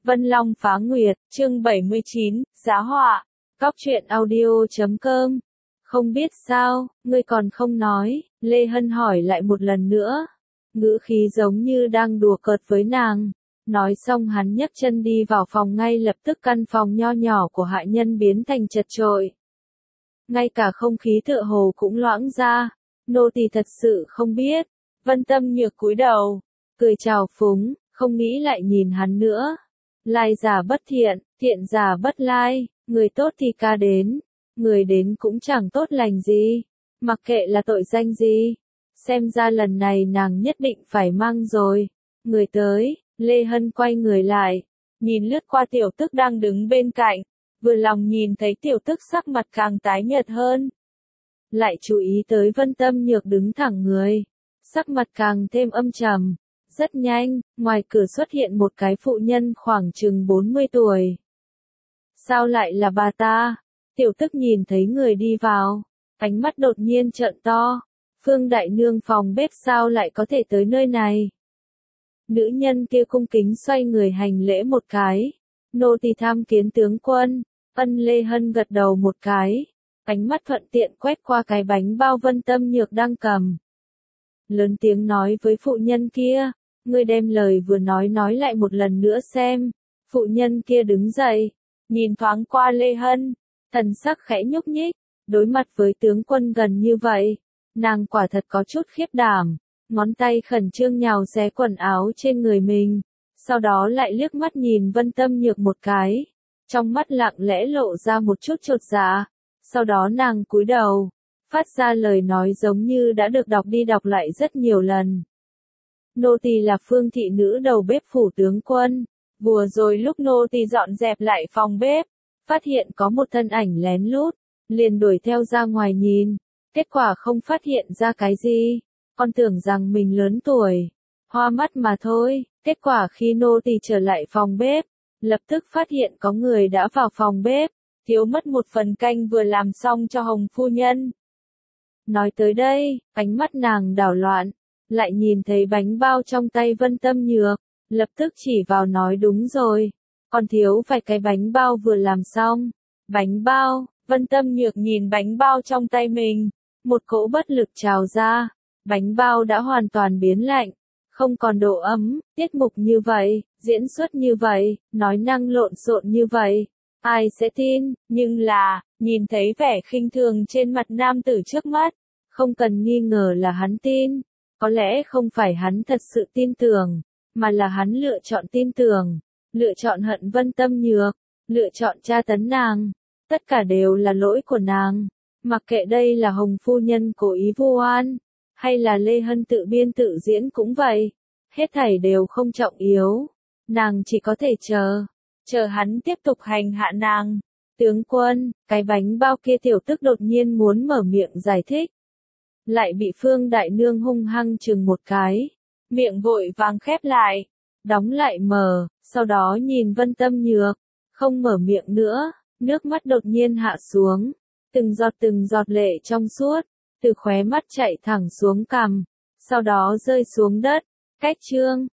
Vân Long Phá Nguyệt, chương 79, Giá họa. Cóc truyện audio.com. Không biết sao, ngươi còn không nói, Lê Hân hỏi lại một lần nữa. Ngữ khí giống như đang đùa cợt với nàng. Nói xong hắn nhấc chân đi vào phòng, ngay lập tức căn phòng nho nhỏ của hạ nhân biến thành chật chội. Ngay cả không khí tựa hồ cũng loãng ra. Nô tỳ thật sự không biết. Vân Tâm Nhược cúi đầu, cười chào phúng, không nghĩ lại nhìn hắn nữa. Lai giả bất thiện, thiện giả bất lai, người tốt thì ca đến, người đến cũng chẳng tốt lành gì, mặc kệ là tội danh gì. Xem ra lần này nàng nhất định phải mang rồi. Người tới, Lê Hân quay người lại, nhìn lướt qua Tiểu Tức đang đứng bên cạnh, vừa lòng nhìn thấy Tiểu Tức sắc mặt càng tái nhợt hơn. Lại chú ý tới Vân Tâm Nhược đứng thẳng người, sắc mặt càng thêm âm trầm. Rất nhanh, ngoài cửa xuất hiện một cái phụ nhân khoảng chừng 40 tuổi. Sao lại là bà ta? Tiểu Tức nhìn thấy người đi vào, ánh mắt đột nhiên trợn to. Phương đại nương phòng bếp sao lại có thể tới nơi này? Nữ nhân kia cung kính xoay người hành lễ một cái. Nô tỳ tham kiến tướng quân. Ân. Lê Hân gật đầu một cái, ánh mắt thuận tiện quét qua cái bánh bao Vân Tâm Nhược đang cầm. Lớn tiếng nói với phụ nhân kia, ngươi đem lời vừa nói lại một lần nữa xem. Phụ nhân kia đứng dậy, nhìn thoáng qua Lê Hân, thần sắc khẽ nhúc nhích. Đối mặt với tướng quân gần như vậy, nàng quả thật có chút khiếp đảm. Ngón tay khẩn trương nhào xé quần áo trên người mình, sau đó lại liếc mắt nhìn Vân Tâm Nhược một cái, trong mắt lặng lẽ lộ ra một chút chột dạ. Sau đó nàng cúi đầu, phát ra lời nói giống như đã được đọc đi đọc lại rất nhiều lần. Nô tỳ là Phương thị nữ đầu bếp phủ tướng quân. Vừa rồi lúc nô tỳ dọn dẹp lại phòng bếp, phát hiện có một thân ảnh lén lút, liền đuổi theo ra ngoài nhìn. Kết quả không phát hiện ra cái gì, còn tưởng rằng mình lớn tuổi, hoa mắt mà thôi. Kết quả khi nô tỳ trở lại phòng bếp, lập tức phát hiện có người đã vào phòng bếp, thiếu mất một phần canh vừa làm xong cho Hồng phu nhân. Nói tới đây, ánh mắt nàng đảo loạn, lại nhìn thấy bánh bao trong tay Vân Tâm Nhược, lập tức chỉ vào nói đúng rồi, còn thiếu vài cái bánh bao vừa làm xong. Bánh bao, Vân Tâm Nhược nhìn bánh bao trong tay mình, một cỗ bất lực trào ra, bánh bao đã hoàn toàn biến lạnh, không còn độ ấm. Tiết mục như vậy, diễn xuất như vậy, nói năng lộn xộn như vậy, ai sẽ tin? Nhưng là, nhìn thấy vẻ khinh thường trên mặt nam tử trước mắt, không cần nghi ngờ là hắn tin. Có lẽ không phải hắn thật sự tin tưởng, mà là hắn lựa chọn tin tưởng, lựa chọn hận Vân Tâm Nhược, lựa chọn tra tấn nàng. Tất cả đều là lỗi của nàng. Mặc kệ đây là Hồng phu nhân cố ý vu oan, hay là Lê Hân tự biên tự diễn cũng vậy, hết thảy đều không trọng yếu. Nàng chỉ có thể chờ hắn tiếp tục hành hạ nàng. Tướng quân, cái bánh bao kia. Tiểu Tức đột nhiên muốn mở miệng giải thích, lại bị Phương đại nương hung hăng chừng một cái, miệng vội vàng khép lại, đóng lại mở, sau đó nhìn Vân Tâm Nhược, không mở miệng nữa, nước mắt đột nhiên hạ xuống, từng giọt lệ trong suốt, từ khóe mắt chạy thẳng xuống cằm, sau đó rơi xuống đất. Cách chương